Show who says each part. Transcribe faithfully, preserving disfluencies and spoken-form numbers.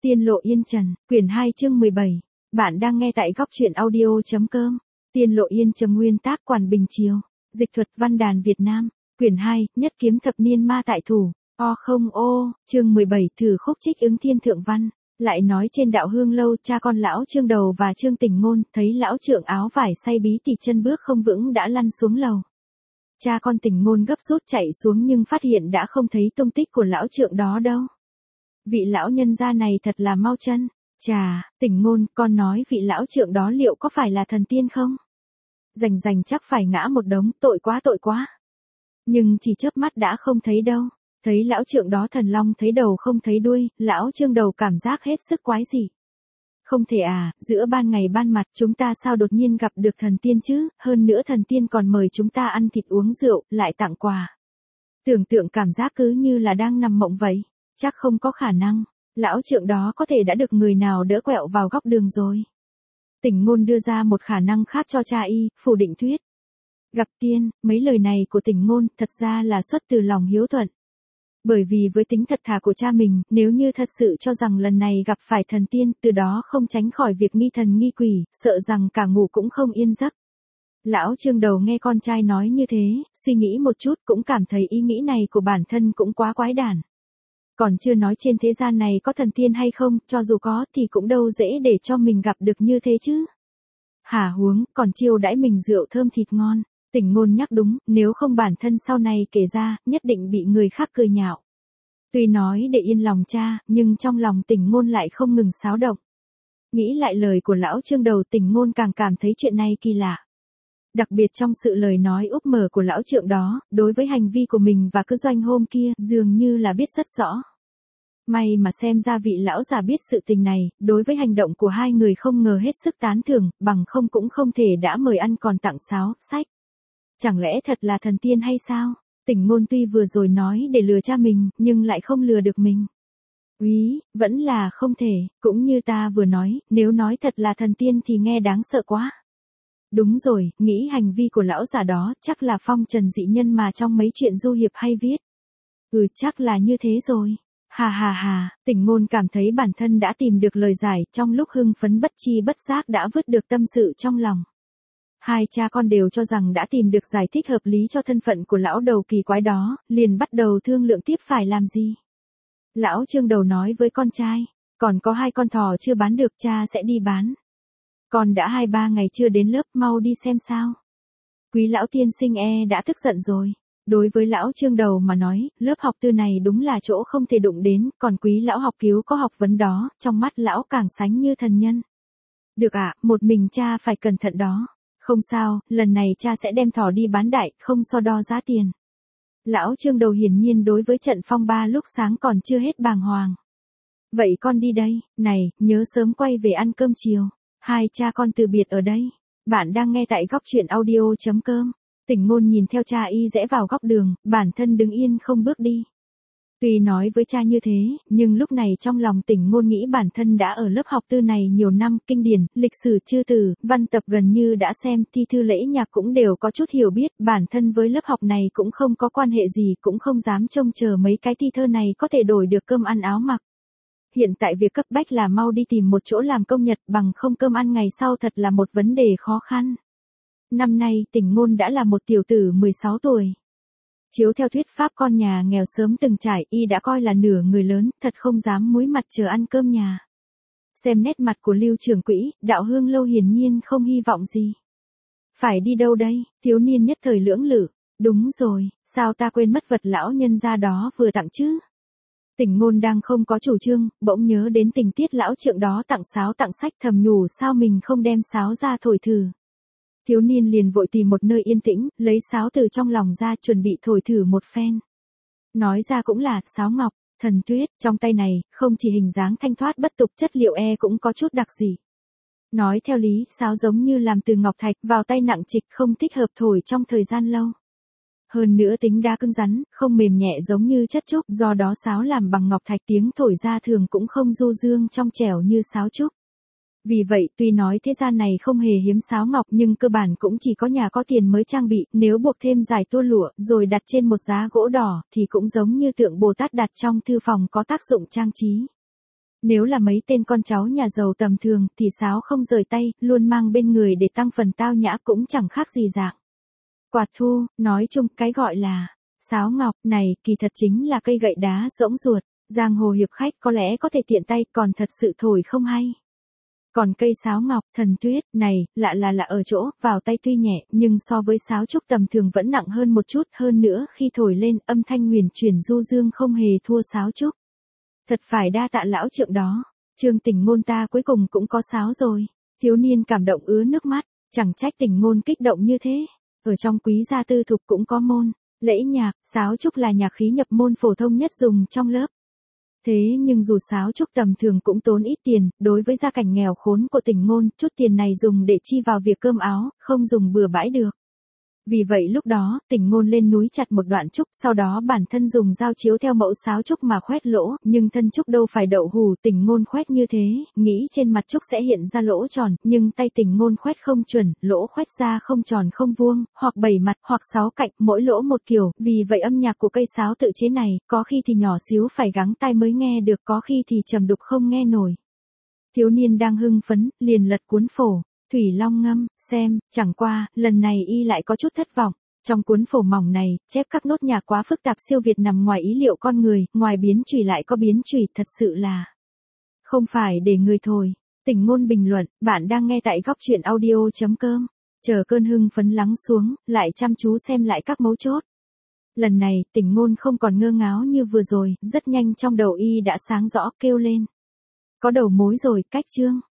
Speaker 1: Tiên lộ yên trần, quyển hai chương mười bảy. Bạn đang nghe tại góc truyện audio.com. Tiên lộ yên trần, nguyên tác Quản Bình Chiêu. Dịch thuật văn đàn Việt Nam. Quyển hai, nhất kiếm thập niên ma tại thủ. O không ô, chương mười bảy, thử khúc trích ứng thiên thượng văn. Lại nói trên đạo hương lâu, cha con lão Trương Đầu và Trương Tình Ngôn thấy lão trượng áo vải say bí tỉ chân bước không vững đã lăn xuống lầu. Cha con Tình Ngôn gấp rút chạy xuống nhưng phát hiện đã không thấy tung tích của lão trượng đó đâu. Vị lão nhân gia này thật là mau chân. Chà, Tình Ngôn, con nói vị lão trượng đó liệu có phải là thần tiên không? Rành rành chắc phải ngã một đống, tội quá tội quá. Nhưng chỉ chớp mắt đã không thấy đâu. Thấy lão trượng đó thần long thấy đầu không thấy đuôi, lão Trương Đầu cảm giác hết sức quái dị. Không thể à, giữa ban ngày ban mặt chúng ta sao đột nhiên gặp được thần tiên chứ, hơn nữa thần tiên còn mời chúng ta ăn thịt uống rượu, lại tặng quà. Tưởng tượng cảm giác cứ như là đang nằm mộng vậy. Chắc không có khả năng, lão trượng đó có thể đã được người nào đỡ quẹo vào góc đường rồi. Tình Ngôn đưa ra một khả năng khác cho cha y, phủ định thuyết. Gặp tiên, mấy lời này của Tình Ngôn thật ra là xuất từ lòng hiếu thuận. Bởi vì với tính thật thà của cha mình, nếu như thật sự cho rằng lần này gặp phải thần tiên, từ đó không tránh khỏi việc nghi thần nghi quỷ, sợ rằng cả ngủ cũng không yên giấc. Lão Trương Đầu nghe con trai nói như thế, suy nghĩ một chút cũng cảm thấy ý nghĩ này của bản thân cũng quá quái đản. Còn chưa nói trên thế gian này có thần tiên hay không, cho dù có thì cũng đâu dễ để cho mình gặp được như thế chứ. Hả huống, còn chiêu đãi mình rượu thơm thịt ngon. Tình Ngôn nhắc đúng, nếu không bản thân sau này kể ra, nhất định bị người khác cười nhạo. Tuy nói để yên lòng cha, nhưng trong lòng Tình Ngôn lại không ngừng xáo động. Nghĩ lại lời của lão Trương Đầu, Tình Ngôn càng cảm thấy chuyện này kỳ lạ. Đặc biệt trong sự lời nói úp mở của lão trượng đó, đối với hành vi của mình và cứ doanh hôm kia, dường như là biết rất rõ. May mà xem ra vị lão già biết sự tình này, đối với hành động của hai người không ngờ hết sức tán thưởng, bằng không cũng không thể đã mời ăn còn tặng sáo, sách. Chẳng lẽ thật là thần tiên hay sao? Tình Ngôn tuy vừa rồi nói để lừa cha mình, nhưng lại không lừa được mình. Úy, vẫn là không thể, cũng như ta vừa nói, nếu nói thật là thần tiên thì nghe đáng sợ quá. Đúng rồi, nghĩ hành vi của lão già đó chắc là phong trần dị nhân mà trong mấy chuyện du hiệp hay viết. Ừ, chắc là như thế rồi. Hà hà hà, Tình Ngôn cảm thấy bản thân đã tìm được lời giải, trong lúc hưng phấn bất chi bất giác đã vứt được tâm sự trong lòng. Hai cha con đều cho rằng đã tìm được giải thích hợp lý cho thân phận của lão đầu kỳ quái đó, liền bắt đầu thương lượng tiếp phải làm gì. Lão Trương Đầu nói với con trai, còn có hai con thỏ chưa bán được, cha sẽ đi bán. Con đã hai ba ngày chưa đến lớp, mau đi xem sao. Quý lão tiên sinh e đã tức giận rồi. Đối với lão Trương Đầu mà nói, lớp học tư này đúng là chỗ không thể đụng đến, còn quý lão học cứu có học vấn đó, trong mắt lão càng sánh như thần nhân. Được ạ, à, một mình cha phải cẩn thận đó. Không sao, lần này cha sẽ đem thỏ đi bán đại, không so đo giá tiền. Lão Trương Đầu hiển nhiên đối với trận phong ba lúc sáng còn chưa hết bàng hoàng. Vậy con đi đây, này, nhớ sớm quay về ăn cơm chiều. Hai cha con từ biệt ở đây. Bạn đang nghe tại góc truyện audio.com. Tình Ngôn nhìn theo cha y rẽ vào góc đường, bản thân đứng yên không bước đi. Tuy nói với cha như thế, nhưng lúc này trong lòng Tình Ngôn nghĩ bản thân đã ở lớp học tư này nhiều năm, kinh điển, lịch sử chư từ, văn tập gần như đã xem, thi thư lễ nhạc cũng đều có chút hiểu biết, bản thân với lớp học này cũng không có quan hệ gì, cũng không dám trông chờ mấy cái thi thơ này có thể đổi được cơm ăn áo mặc. Hiện tại việc cấp bách là mau đi tìm một chỗ làm công nhật, bằng không cơm ăn ngày sau thật là một vấn đề khó khăn. Năm nay, Tình Ngôn đã là một tiểu tử mười sáu tuổi. Chiếu theo thuyết pháp con nhà nghèo sớm từng trải, y đã coi là nửa người lớn, thật không dám muối mặt chờ ăn cơm nhà. Xem nét mặt của Lưu trưởng quỹ, đạo hương lâu hiển nhiên không hy vọng gì. Phải đi đâu đây? Thiếu niên nhất thời lưỡng lự. Đúng rồi, sao ta quên mất vật lão nhân gia đó vừa tặng chứ? Tình Ngôn đang không có chủ trương, bỗng nhớ đến tình tiết lão trượng đó tặng sáo tặng sách, thầm nhủ sao mình không đem sáo ra thổi thử. Thiếu niên liền vội tìm một nơi yên tĩnh, lấy sáo từ trong lòng ra chuẩn bị thổi thử một phen. Nói ra cũng là, sáo ngọc, thần tuyết, trong tay này, không chỉ hình dáng thanh thoát bất tục, chất liệu e cũng có chút đặc dị. Nói theo lý, sáo giống như làm từ ngọc thạch, vào tay nặng trịch, không thích hợp thổi trong thời gian lâu. Hơn nữa tính đá cứng rắn, không mềm nhẹ giống như chất trúc, do đó sáo làm bằng ngọc thạch tiếng thổi ra thường cũng không du dương trong trẻo như sáo trúc. Vì vậy, tuy nói thế gian này không hề hiếm sáo ngọc nhưng cơ bản cũng chỉ có nhà có tiền mới trang bị, nếu buộc thêm dải tua lụa, rồi đặt trên một giá gỗ đỏ, thì cũng giống như tượng Bồ Tát đặt trong thư phòng có tác dụng trang trí. Nếu là mấy tên con cháu nhà giàu tầm thường thì sáo không rời tay, luôn mang bên người để tăng phần tao nhã cũng chẳng khác gì dạng quạt thu. Nói chung cái gọi là sáo ngọc này kỳ thật chính là cây gậy đá rỗng ruột, giang hồ hiệp khách có lẽ có thể tiện tay còn thật sự thổi không hay. Còn cây sáo ngọc thần tuyết này, lạ là lạ ở chỗ, vào tay tuy nhẹ, nhưng so với sáo trúc tầm thường vẫn nặng hơn một chút, hơn nữa khi thổi lên âm thanh huyền chuyển du dương không hề thua sáo trúc. Thật phải đa tạ lão trượng đó, Trương Tình Ngôn ta cuối cùng cũng có sáo rồi. Thiếu niên cảm động ứa nước mắt, chẳng trách Tình Ngôn kích động như thế. Ở trong quý gia tư thục cũng có môn lễ nhạc, sáo trúc là nhạc khí nhập môn phổ thông nhất dùng trong lớp. Thế nhưng dù sáo trúc tầm thường cũng tốn ít tiền, đối với gia cảnh nghèo khốn của Tình Ngôn, chút tiền này dùng để chi vào việc cơm áo, không dùng bừa bãi được. Vì vậy lúc đó, Tình Ngôn lên núi chặt một đoạn trúc, sau đó bản thân dùng dao chiếu theo mẫu sáo trúc mà khoét lỗ, nhưng thân trúc đâu phải đậu hù, Tình Ngôn khoét như thế, nghĩ trên mặt trúc sẽ hiện ra lỗ tròn, nhưng tay Tình Ngôn khoét không chuẩn, lỗ khoét ra không tròn không vuông, hoặc bảy mặt, hoặc sáu cạnh, mỗi lỗ một kiểu, vì vậy âm nhạc của cây sáo tự chế này, có khi thì nhỏ xíu phải gắng tai mới nghe được, có khi thì trầm đục không nghe nổi. Thiếu niên đang hưng phấn, liền lật cuốn phổ Thủy Long ngâm, xem, chẳng qua, lần này y lại có chút thất vọng. Trong cuốn phổ mỏng này, chép các nốt nhạc quá phức tạp siêu việt nằm ngoài ý liệu con người, ngoài biến chùy lại có biến chùy, thật sự là không phải để người thổi. Tình Ngôn bình luận, bạn đang nghe tại góc truyện audio chấm com. Chờ cơn hưng phấn lắng xuống, lại chăm chú xem lại các mấu chốt. Lần này, Tình Ngôn không còn ngơ ngáo như vừa rồi, rất nhanh trong đầu y đã sáng rõ, kêu lên. Có đầu mối rồi, cách chương.